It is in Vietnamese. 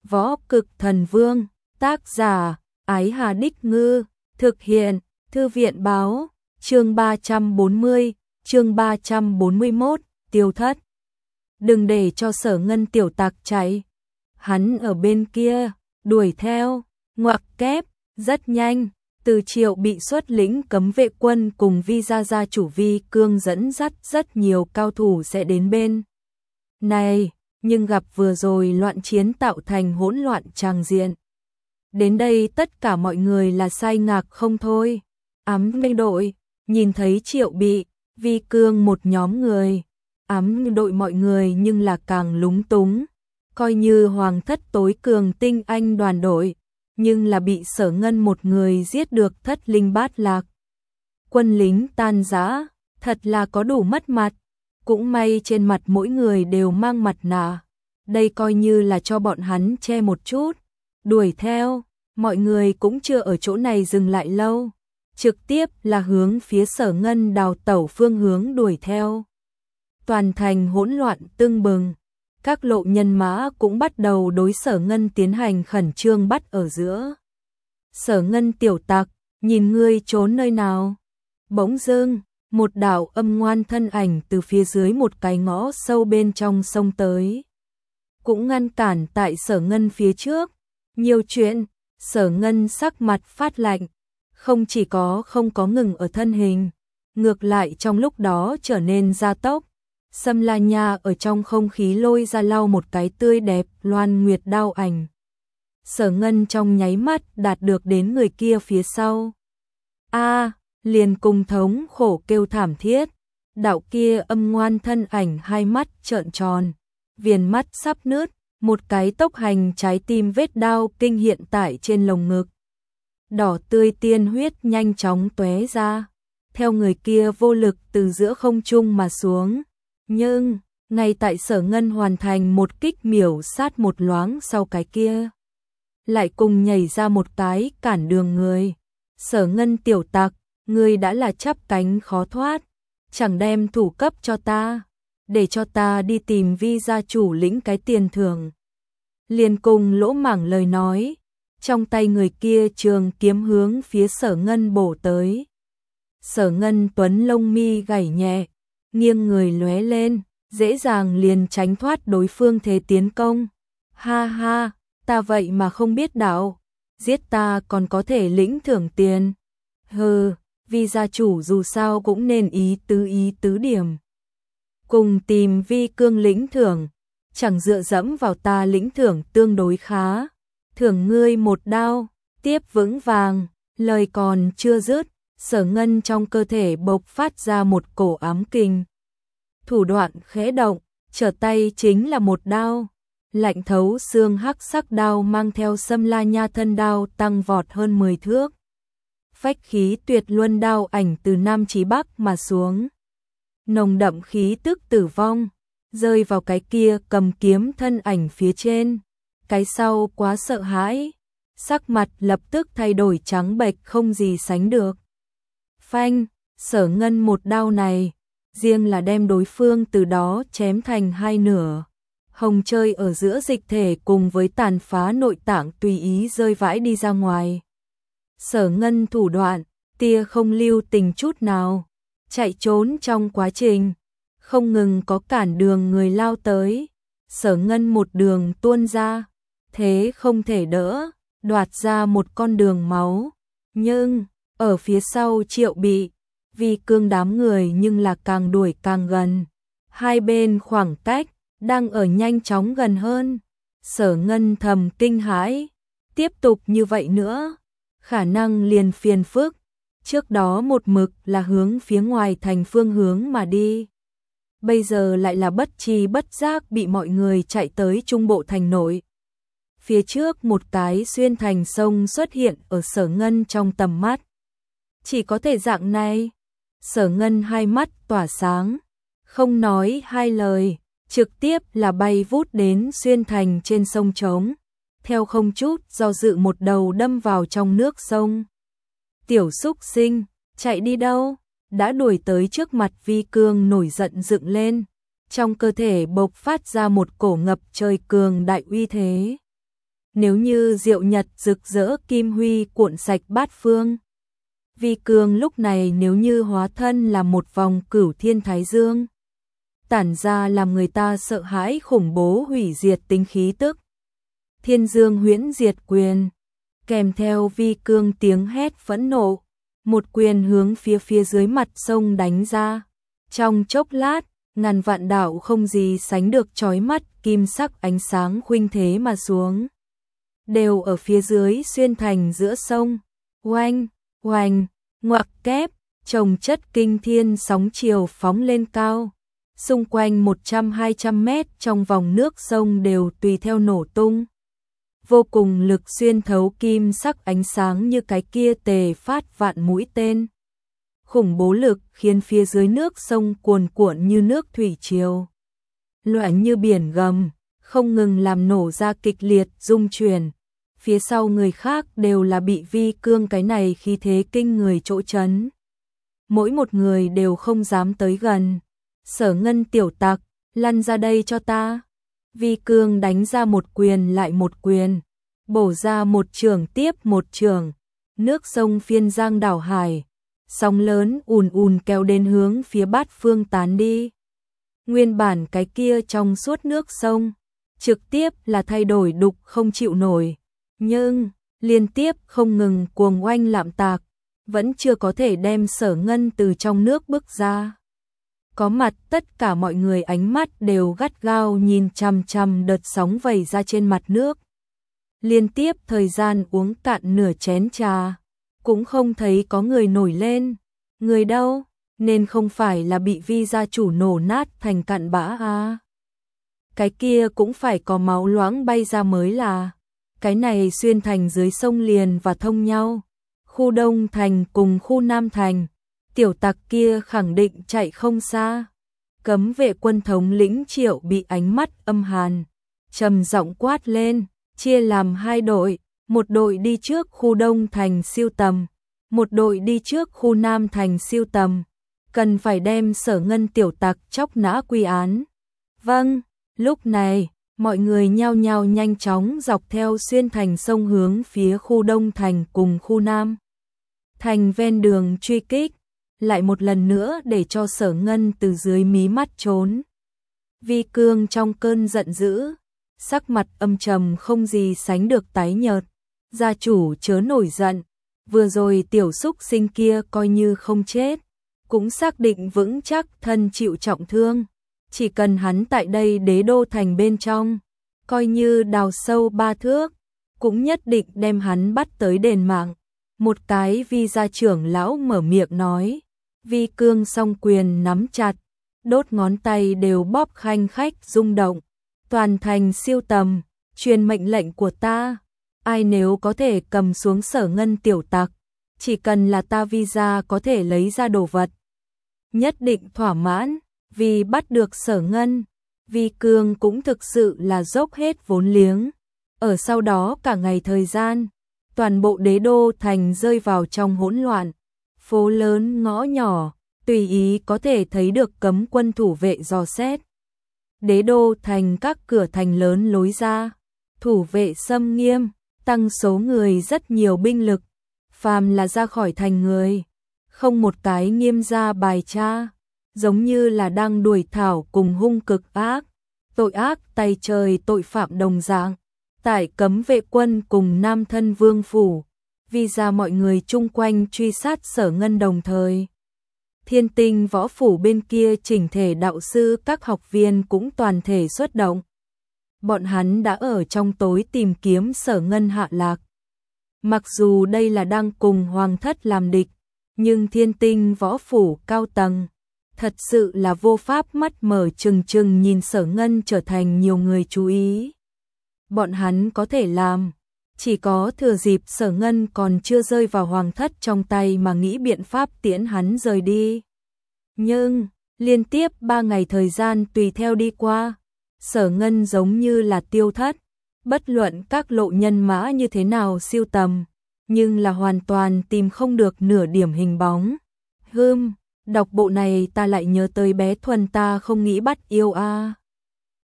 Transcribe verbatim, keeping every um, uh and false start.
Võ Cực Thần Vương, tác giả, Ái Hà Đích Ngư, thực hiện, Thư viện báo, chương ba trăm bốn mươi, chương ba trăm bốn mươi mốt, tiêu thất. Đừng để cho Sở Ngân tiểu tặc chạy. Hắn ở bên kia, đuổi theo, ngoặc kép, rất nhanh. Từ Triệu bị xuất lĩnh cấm vệ quân cùng Vi gia gia chủ Vi Cương dẫn dắt rất nhiều cao thủ sẽ đến bên này, nhưng gặp vừa rồi loạn chiến tạo thành hỗn loạn tràng diện. Đến đây tất cả mọi người là say ngạc không thôi. Ám minh đội, nhìn thấy Triệu bị, Vi Cương một nhóm người, ám đội mọi người nhưng là càng lúng túng, coi như hoàng thất tối cường tinh anh đoàn đội, nhưng là bị Sở Ngân một người giết được thất linh bát lạc. Quân lính tan rã, thật là có đủ mất mặt, cũng may trên mặt mỗi người đều mang mặt nạ, đây coi như là cho bọn hắn che một chút, đuổi theo, mọi người cũng chưa ở chỗ này dừng lại lâu, trực tiếp là hướng phía Sở Ngân đào tẩu phương hướng đuổi theo. Toàn thành hỗn loạn tưng bừng. Các lộ nhân mã cũng bắt đầu đối Sở Ngân tiến hành khẩn trương bắt ở giữa. Sở Ngân tiểu tặc, nhìn ngươi trốn nơi nào? Bỗng dưng, một đạo âm ngoan thân ảnh từ phía dưới một cái ngõ sâu bên trong sông tới. Cũng ngăn cản tại Sở Ngân phía trước. Nhiều chuyện, Sở Ngân sắc mặt phát lạnh. Không chỉ có không có ngừng ở thân hình, ngược lại trong lúc đó trở nên gia tốc. Sâm La Nha ở trong không khí lôi ra lau một cái tươi đẹp loan nguyệt đao ảnh. Sở Ngân trong nháy mắt đạt được đến người kia phía sau. A, liền cùng thống khổ kêu thảm thiết. Đạo kia âm ngoan thân ảnh hai mắt trợn tròn, viền mắt sắp nứt, một cái tốc hành trái tim vết đao kinh hiện tại trên lồng ngực. Đỏ tươi tiên huyết nhanh chóng tóe ra, theo người kia vô lực từ giữa không trung mà xuống. Nhưng, ngay tại Sở Ngân hoàn thành một kích miểu sát một loáng sau cái kia, lại cùng nhảy ra một cái cản đường người. Sở Ngân tiểu tặc, ngươi đã là chắp cánh khó thoát, chẳng đem thủ cấp cho ta, để cho ta đi tìm Vi gia chủ lĩnh cái tiền thưởng. Liền cùng lỗ mảng lời nói, trong tay người kia trường kiếm hướng phía Sở Ngân bổ tới. Sở Ngân tuấn lông mi gảy nhẹ, nghiêng người lóe lên, dễ dàng liền tránh thoát đối phương thế tiến công. Ha ha, ta vậy mà không biết đạo, giết ta còn có thể lĩnh thưởng tiền. Hừ, Vi gia chủ dù sao cũng nên ý tứ ý tứ điểm. Cùng tìm Vi Cương lĩnh thưởng, chẳng dựa dẫm vào ta lĩnh thưởng tương đối khá. Thưởng ngươi một đao, tiếp vững vàng, lời còn chưa dứt. Sở Ngân trong cơ thể bộc phát ra một cổ ám kình. Thủ đoạn khẽ động, trở tay chính là một đao. Lạnh thấu xương hắc sắc đao mang theo Sâm La Nha thân đao tăng vọt hơn mười thước. Phách khí tuyệt luân đao ảnh từ Nam chí Bắc mà xuống. Nồng đậm khí tức tử vong, rơi vào cái kia cầm kiếm thân ảnh phía trên. Cái sau quá sợ hãi, sắc mặt lập tức thay đổi trắng bệch không gì sánh được. Phanh, Sở Ngân một đao này, riêng là đem đối phương từ đó chém thành hai nửa. Hồng chơi ở giữa dịch thể cùng với tàn phá nội tạng tùy ý rơi vãi đi ra ngoài. Sở Ngân thủ đoạn, tia không lưu tình chút nào, chạy trốn trong quá trình, không ngừng có cản đường người lao tới. Sở Ngân một đường tuôn ra, thế không thể đỡ, đoạt ra một con đường máu. Nhưng ở phía sau Triệu bị, Vi Cương đám người nhưng là càng đuổi càng gần. Hai bên khoảng cách, đang ở nhanh chóng gần hơn. Sở Ngân thầm kinh hãi, tiếp tục như vậy nữa, khả năng liền phiền phức. Trước đó một mực là hướng phía ngoài thành phương hướng mà đi. Bây giờ lại là bất tri bất giác bị mọi người chạy tới trung bộ thành nội. Phía trước một cái xuyên thành sông xuất hiện ở Sở Ngân trong tầm mắt. Chỉ có thể dạng này. Sở Ngân hai mắt tỏa sáng, không nói hai lời, trực tiếp là bay vút đến xuyên thành trên sông trống, theo không chút do dự một đầu đâm vào trong nước sông. Tiểu xúc sinh, chạy đi đâu? Đã đuổi tới trước mặt Vi Cương nổi giận dựng lên, trong cơ thể bộc phát ra một cổ ngập trời cường đại uy thế. nếu như diệu nhật rực rỡ kim huy cuộn sạch bát phương. Vi cương lúc này nếu như hóa thân là một vòng cửu thiên thái dương, tản ra làm người ta sợ hãi khủng bố hủy diệt tính khí tức. Thiên dương huyễn diệt quyền, kèm theo vi cương tiếng hét phẫn nộ, một quyền hướng phía phía dưới mặt sông đánh ra. Trong chốc lát, ngàn vạn đạo không gì sánh được chói mắt kim sắc ánh sáng khuynh thế mà xuống, đều ở phía dưới xuyên thành giữa sông. Oanh, oanh, ngoặc kép, chồng chất kinh thiên sóng chiều phóng lên cao. Xung quanh một trăm hai trăm mét trong vòng nước sông đều tùy theo nổ tung. Vô cùng lực xuyên thấu kim sắc ánh sáng như cái kia tề phát vạn mũi tên. Khủng bố lực khiến phía dưới nước sông cuồn cuộn như nước thủy triều, loạn như biển gầm, không ngừng làm nổ ra kịch liệt rung chuyển. Phía sau người khác đều là bị vi cương cái này khí thế kinh người chỗ chấn. Mỗi một người đều không dám tới gần. Sở Ngân tiểu tặc, lăn ra đây cho ta. Vi cương đánh ra một quyền lại một quyền, bổ ra một trường tiếp một trường. Nước sông phiên giang đảo hải, sóng lớn ùn ùn kéo đến hướng phía bát phương tán đi. Nguyên bản cái kia trong suốt nước sông, trực tiếp là thay đổi đục không chịu nổi. Nhưng, liên tiếp không ngừng cuồng oanh lạm tạc, vẫn chưa có thể đem Sở Ngân từ trong nước bước ra. Có mặt tất cả mọi người ánh mắt đều gắt gao nhìn chằm chằm đợt sóng vẩy ra trên mặt nước. Liên tiếp thời gian uống cạn nửa chén trà, cũng không thấy có người nổi lên. Người đâu? Nên không phải là bị vi gia chủ nổ nát thành cặn bã à? Cái kia cũng phải có máu loãng bay ra mới là. Cái này xuyên thành dưới sông liền và thông nhau. Khu Đông Thành cùng khu Nam Thành, tiểu tặc kia khẳng định chạy không xa. Cấm vệ quân thống lĩnh Triệu bị ánh mắt âm hàn, trầm giọng quát lên, chia làm hai đội, một đội đi trước khu Đông Thành siêu tầm, một đội đi trước khu Nam Thành siêu tầm, cần phải đem Sở Ngân tiểu tặc chóc nã quy án. Vâng, lúc này, mọi người nhao nhao nhanh chóng dọc theo xuyên thành sông hướng phía khu Đông Thành cùng khu Nam Thành ven đường truy kích, lại một lần nữa để cho Sở Ngân từ dưới mí mắt trốn. Vi cương trong cơn giận dữ, sắc mặt âm trầm không gì sánh được tái nhợt. Gia chủ chớ nổi giận, vừa rồi tiểu xúc sinh kia coi như không chết, cũng xác định vững chắc thân chịu trọng thương. Chỉ cần hắn tại đây đế đô thành bên trong, coi như đào sâu ba thước, cũng nhất định đem hắn bắt tới đền mạng. Một cái vi gia trưởng lão mở miệng nói, vi cương song quyền nắm chặt, đốt ngón tay đều bóp khanh khách rung động. Toàn thành siêu tầm, truyền mệnh lệnh của ta, ai nếu có thể cầm xuống Sở Ngân tiểu tặc, chỉ cần là ta vi gia có thể lấy ra đồ vật, nhất định thỏa mãn. Vì bắt được Sở Ngân, Vi cương cũng thực sự là dốc hết vốn liếng. Ở sau đó cả ngày thời gian, toàn bộ đế đô thành rơi vào trong hỗn loạn. Phố lớn ngõ nhỏ, tùy ý có thể thấy được cấm quân thủ vệ dò xét. Đế đô thành các cửa thành lớn lối ra, thủ vệ xâm nghiêm, tăng số người rất nhiều binh lực. Phàm là ra khỏi thành người, không một cái nghiêm ra bài tra, giống như là đang đuổi thảo cùng hung cực ác, tội ác tày trời tội phạm đồng dạng. Tại cấm vệ quân cùng Nam Thân Vương phủ, vì ra mọi người chung quanh truy sát Sở Ngân đồng thời. Thiên Tinh võ phủ bên kia chỉnh thể đạo sư các học viên cũng toàn thể xuất động. Bọn hắn đã ở trong tối tìm kiếm Sở Ngân hạ lạc. Mặc dù đây là đang cùng Hoàng thất làm địch, nhưng Thiên Tinh võ phủ cao tầng thật sự là vô pháp mắt mở trừng trừng nhìn Sở Ngân trở thành nhiều người chú ý. Bọn hắn có thể làm, chỉ có thừa dịp Sở Ngân còn chưa rơi vào Hoàng thất trong tay mà nghĩ biện pháp tiễn hắn rời đi. Nhưng, liên tiếp ba ngày thời gian tùy theo đi qua, Sở Ngân giống như là tiêu thất, bất luận các lộ nhân mã như thế nào siêu tầm, nhưng là hoàn toàn tìm không được nửa điểm hình bóng. Hừm, đọc bộ này ta lại nhớ tới bé Thuần ta không nghĩ bắt yêu a. À.